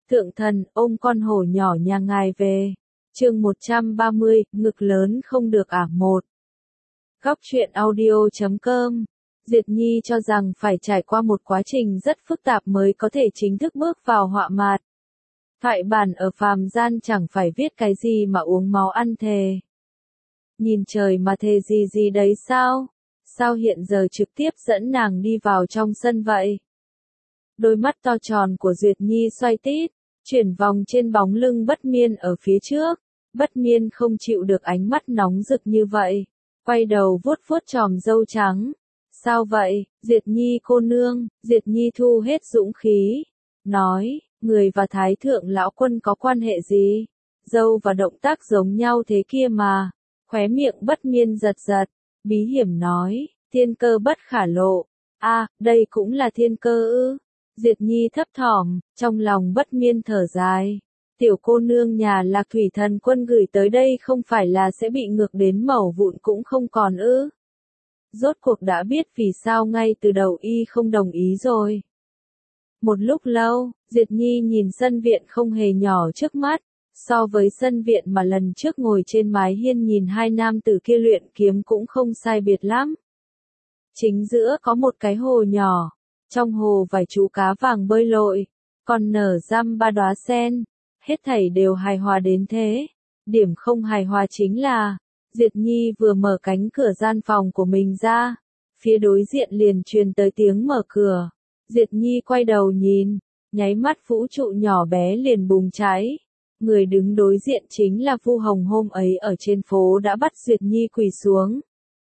Thượng thần, ôm con hổ nhỏ nhà ngài về. Chương 130, ngực lớn không được à. 1. Góc truyện audio.com. Diệt Nhi cho rằng phải trải qua một quá trình rất phức tạp mới có thể chính thức bước vào họa mạt. Thoại bản ở phàm gian chẳng phải viết cái gì mà uống máu ăn thề. Nhìn trời mà thề gì gì đấy sao? Sao hiện giờ trực tiếp dẫn nàng đi vào trong sân vậy? Đôi mắt to tròn của Duyệt Nhi xoay tít, chuyển vòng trên bóng lưng Bất Miên ở phía trước. Bất Miên không chịu được ánh mắt nóng rực như vậy, quay đầu vuốt vuốt chòm râu trắng. Sao vậy, Diệt Nhi cô nương? Diệt Nhi thu hết dũng khí, nói, người và Thái thượng lão quân có quan hệ gì? Râu và động tác giống nhau thế kia mà. Khóe miệng Bất Miên giật giật, bí hiểm nói, thiên cơ bất khả lộ. Đây cũng là thiên cơ ư? Diệt Nhi thấp thỏm, trong lòng Bất Miên thở dài. Tiểu cô nương nhà Lạc Thủy Thần Quân gửi tới đây không phải là sẽ bị ngược đến mẩu vụn cũng không còn ư? Rốt cuộc đã biết vì sao ngay từ đầu y không đồng ý rồi. Một lúc lâu, Diệt Nhi nhìn sân viện không hề nhỏ trước mắt, so với sân viện mà lần trước ngồi trên mái hiên nhìn hai nam tử kia luyện kiếm cũng không sai biệt lắm. Chính giữa có một cái hồ nhỏ, trong hồ vài chú cá vàng bơi lội, còn nở răm 3 đóa sen, hết thảy đều hài hòa đến thế. Điểm không hài hòa chính là, Diệt Nhi vừa mở cánh cửa gian phòng của mình ra, phía đối diện liền truyền tới tiếng mở cửa. Diệt Nhi quay đầu nhìn, nháy mắt vũ trụ nhỏ bé liền bùng cháy. Người đứng đối diện chính là Vu Hồng, hôm ấy ở trên phố đã bắt Diệt Nhi quỳ xuống.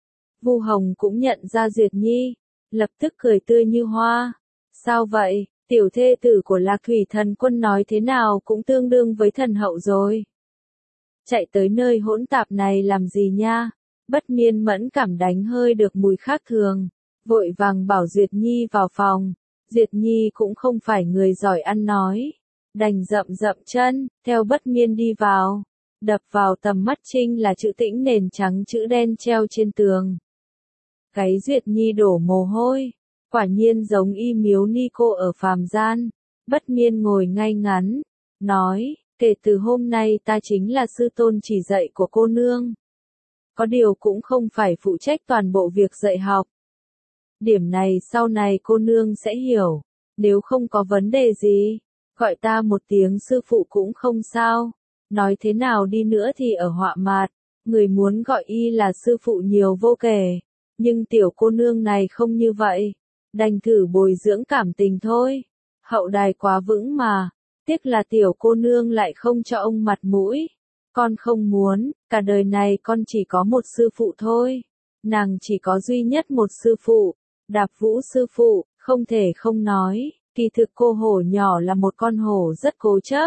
Vu Hồng cũng nhận ra Diệt Nhi, lập tức cười tươi như hoa. Sao vậy, tiểu thê tử của Lạc Thủy Thần Quân nói thế nào cũng tương đương với thần hậu rồi. Chạy tới nơi hỗn tạp này làm gì nha? Bất Miên mẫn cảm đánh hơi được mùi khác thường, vội vàng bảo Duyệt Nhi vào phòng. Duyệt Nhi cũng không phải người giỏi ăn nói, đành dậm dậm chân, theo Bất Miên đi vào. Đập vào tầm mắt Trinh là chữ tĩnh nền trắng chữ đen treo trên tường. Cái Duyệt Nhi đổ mồ hôi, quả nhiên giống y miếu ni cô ở phàm gian. Bất Miên ngồi ngay ngắn, nói, kể từ hôm nay ta chính là sư tôn chỉ dạy của cô nương. Có điều cũng không phải phụ trách toàn bộ việc dạy học. Điểm này sau này cô nương sẽ hiểu, nếu không có vấn đề gì, gọi ta một tiếng sư phụ cũng không sao. Nói thế nào đi nữa thì ở họa mạt, người muốn gọi y là sư phụ nhiều vô kể, nhưng tiểu cô nương này không như vậy, đành thử bồi dưỡng cảm tình thôi. Hậu đài quá vững mà, tiếc là tiểu cô nương lại không cho ông mặt mũi. Con không muốn, cả đời này con chỉ có một sư phụ thôi. Nàng chỉ có duy nhất một sư phụ, Đạp Vũ sư phụ. Không thể không nói, kỳ thực cô hổ nhỏ là một con hổ rất cố chấp.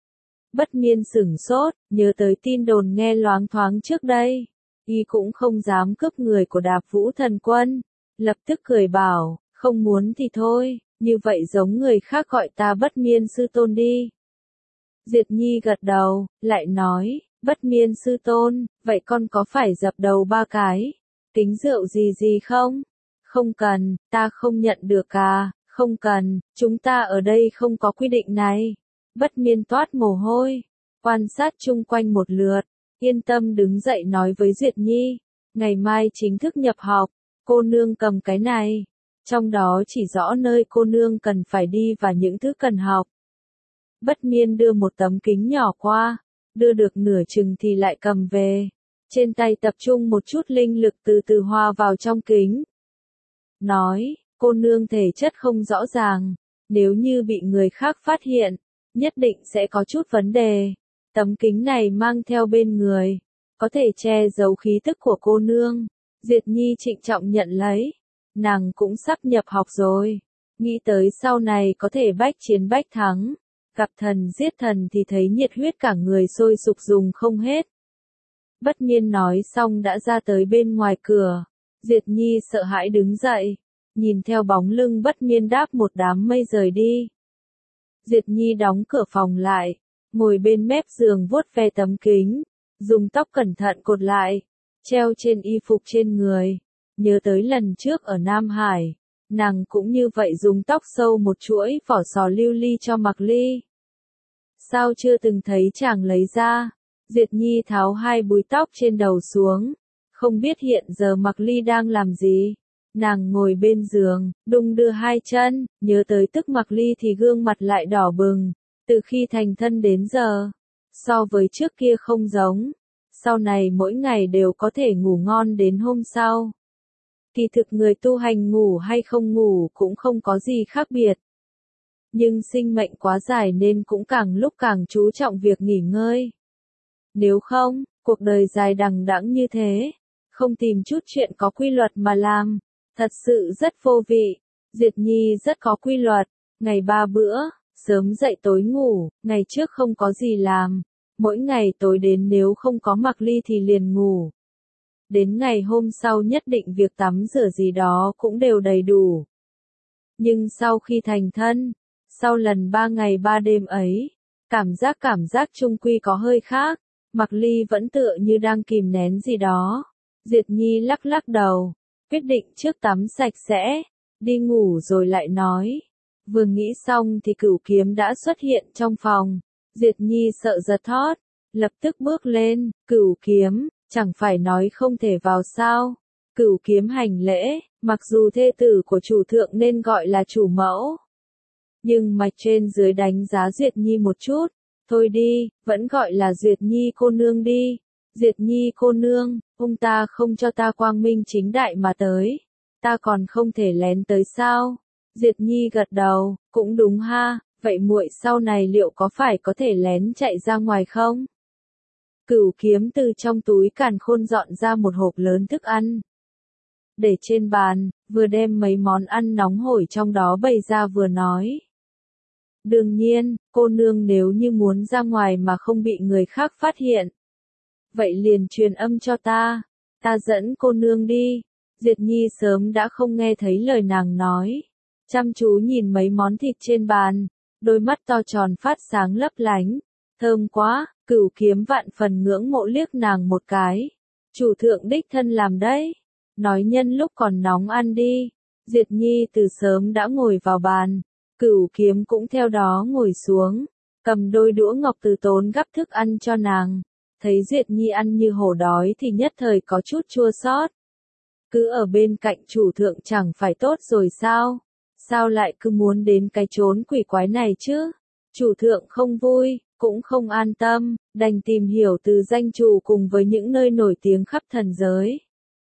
Bất Miên sửng sốt, nhớ tới tin đồn nghe loáng thoáng trước đây. Y cũng không dám cướp người của Đạp Vũ Thần Quân. Lập tức cười bảo, không muốn thì thôi, như vậy giống người khác gọi ta Bất Miên sư tôn đi. Diệt Nhi gật đầu, lại nói, Bất Miên sư tôn, vậy con có phải dập đầu 3 cái, kính rượu gì gì không? Không cần, ta không nhận được à, không cần, chúng ta ở đây không có quy định này. Bất Miên toát mồ hôi, quan sát chung quanh một lượt, yên tâm đứng dậy nói với Duyệt Nhi, ngày mai chính thức nhập học, cô nương cầm cái này, trong đó chỉ rõ nơi cô nương cần phải đi và những thứ cần học. Bất Miên đưa một tấm kính nhỏ qua, đưa được nửa chừng thì lại cầm về, trên tay tập trung một chút linh lực từ từ hòa vào trong kính. Nói, cô nương thể chất không rõ ràng, nếu như bị người khác phát hiện, nhất định sẽ có chút vấn đề. Tấm kính này mang theo bên người, có thể che giấu khí tức của cô nương. Duyệt Nhi trịnh trọng nhận lấy, nàng cũng sắp nhập học rồi, nghĩ tới sau này có thể bách chiến bách thắng, gặp thần giết thần thì thấy nhiệt huyết cả người sôi sục dùng không hết. Bất Miên nói xong đã ra tới bên ngoài cửa. Duyệt Nhi sợ hãi đứng dậy, nhìn theo bóng lưng Bất Miên đáp một đám mây rời đi. Duyệt Nhi đóng cửa phòng lại, ngồi bên mép giường vuốt ve tấm kính, dùng tóc cẩn thận cột lại, treo trên y phục trên người. Nhớ tới lần trước ở Nam Hải, nàng cũng như vậy dùng tóc sâu một chuỗi vỏ sò lưu ly cho Mặc Ly. Sao chưa từng thấy chàng lấy ra? Diệt Nhi tháo hai búi tóc trên đầu xuống. Không biết hiện giờ Mạc Ly đang làm gì. Nàng ngồi bên giường, đung đưa hai chân, nhớ tới tức Mạc Ly thì gương mặt lại đỏ bừng. Từ khi thành thân đến giờ, so với trước kia không giống. Sau này mỗi ngày đều có thể ngủ ngon đến hôm sau. Kỳ thực người tu hành ngủ hay không ngủ cũng không có gì khác biệt. Nhưng sinh mệnh quá dài nên cũng càng lúc càng chú trọng việc nghỉ ngơi. Nếu không, cuộc đời dài đằng đẵng như thế, không tìm chút chuyện có quy luật mà làm, thật sự rất vô vị. Diệt Nhi rất có quy luật, ngày 3 bữa, sớm dậy tối ngủ, ngày trước không có gì làm, mỗi ngày tối đến nếu không có Mạc Ly thì liền ngủ. Đến ngày hôm sau nhất định việc tắm rửa gì đó cũng đều đầy đủ. Nhưng sau khi thành thân, sau lần 3 ngày 3 đêm ấy, cảm giác chung quy có hơi khác, Mạc Ly vẫn tựa như đang kìm nén gì đó. Diệt Nhi lắc lắc đầu, quyết định trước tắm sạch sẽ, đi ngủ rồi lại nói. Vừa nghĩ xong thì Cửu Kiếm đã xuất hiện trong phòng. Diệt Nhi sợ giật thót, lập tức bước lên. Cửu Kiếm, chẳng phải nói không thể vào sao? Cửu Kiếm hành lễ, mặc dù thê tử của chủ thượng nên gọi là chủ mẫu, nhưng mạch trên dưới đánh giá Duyệt Nhi một chút. Thôi đi, vẫn gọi là Duyệt Nhi cô nương đi. Duyệt Nhi cô nương, ông ta không cho ta quang minh chính đại mà tới, ta còn không thể lén tới sao? Duyệt Nhi gật đầu, cũng đúng ha, vậy muội sau này liệu có phải có thể lén chạy ra ngoài không? Cửu Kiếm từ trong túi càn khôn dọn ra một hộp lớn thức ăn, để trên bàn, vừa đem mấy món ăn nóng hổi trong đó bày ra vừa nói. Đương nhiên, cô nương nếu như muốn ra ngoài mà không bị người khác phát hiện, vậy liền truyền âm cho ta dẫn cô nương đi. Diệt Nhi sớm đã không nghe thấy lời nàng nói, chăm chú nhìn mấy món thịt trên bàn, đôi mắt to tròn phát sáng lấp lánh, thơm quá. Cửu Kiếm vạn phần ngưỡng mộ liếc nàng một cái. Chủ thượng đích thân làm đấy, nói nhân lúc còn nóng ăn đi. Diệt Nhi từ sớm đã ngồi vào bàn, Cửu Kiếm cũng theo đó ngồi xuống, cầm đôi đũa ngọc từ tốn gắp thức ăn cho nàng. Thấy Duyệt Nhi ăn như hổ đói thì nhất thời có chút chua xót. Cứ ở bên cạnh chủ thượng chẳng phải tốt rồi sao? Sao lại cứ muốn đến cái chốn quỷ quái này chứ? Chủ thượng không vui, cũng không an tâm, đành tìm hiểu từ danh chủ cùng với những nơi nổi tiếng khắp thần giới.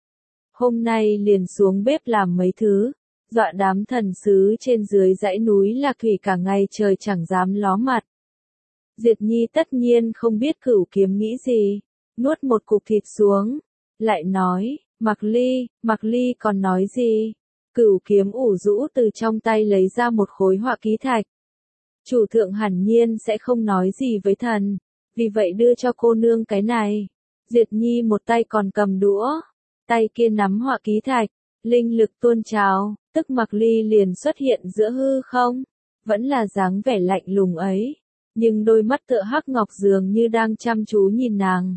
Hôm nay liền xuống bếp làm mấy thứ, dọa đám thần sứ trên dưới dãy núi Lạc Thủy cả ngày trời chẳng dám ló mặt. Diệt Nhi tất nhiên không biết Cửu Kiếm nghĩ gì, nuốt một cục thịt xuống, lại nói, Mạc Ly còn nói gì? Cửu Kiếm ủ rũ từ trong tay lấy ra một khối họa ký thạch. Chủ thượng hẳn nhiên sẽ không nói gì với thần, vì vậy đưa cho cô nương cái này. Diệt Nhi một tay còn cầm đũa, tay kia nắm họa ký thạch, linh lực tuôn trào, tức Mạc Ly liền xuất hiện giữa hư không, vẫn là dáng vẻ lạnh lùng ấy, nhưng đôi mắt tựa hắc ngọc dường như đang chăm chú nhìn nàng.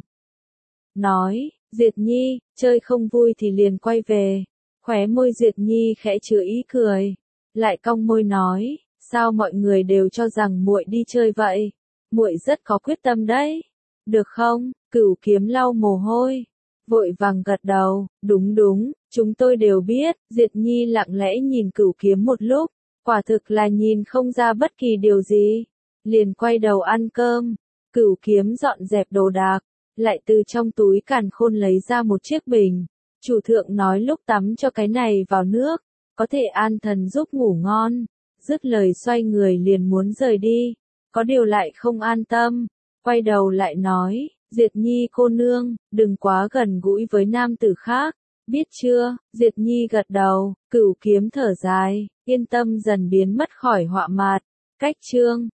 Nói, Diệt Nhi, chơi không vui thì liền quay về. Khóe môi Diệt Nhi khẽ chứa ý cười, lại cong môi nói, sao mọi người đều cho rằng muội đi chơi vậy? Muội rất có quyết tâm đấy. Được không? Cửu Kiếm lau mồ hôi, vội vàng gật đầu, đúng, chúng tôi đều biết. Diệt Nhi lặng lẽ nhìn Cửu Kiếm một lúc, quả thực là nhìn không ra bất kỳ điều gì, liền quay đầu ăn cơm. Cửu Kiếm dọn dẹp đồ đạc, lại từ trong túi càn khôn lấy ra một chiếc bình. Chủ thượng nói lúc tắm cho cái này vào nước, có thể an thần giúp ngủ ngon. Dứt lời xoay người liền muốn rời đi, có điều lại không an tâm, quay đầu lại nói, Diệt Nhi cô nương, đừng quá gần gũi với nam tử khác, biết chưa? Diệt Nhi gật đầu, Cửu Kiếm thở dài, yên tâm dần biến mất khỏi họa mạt. Cách chương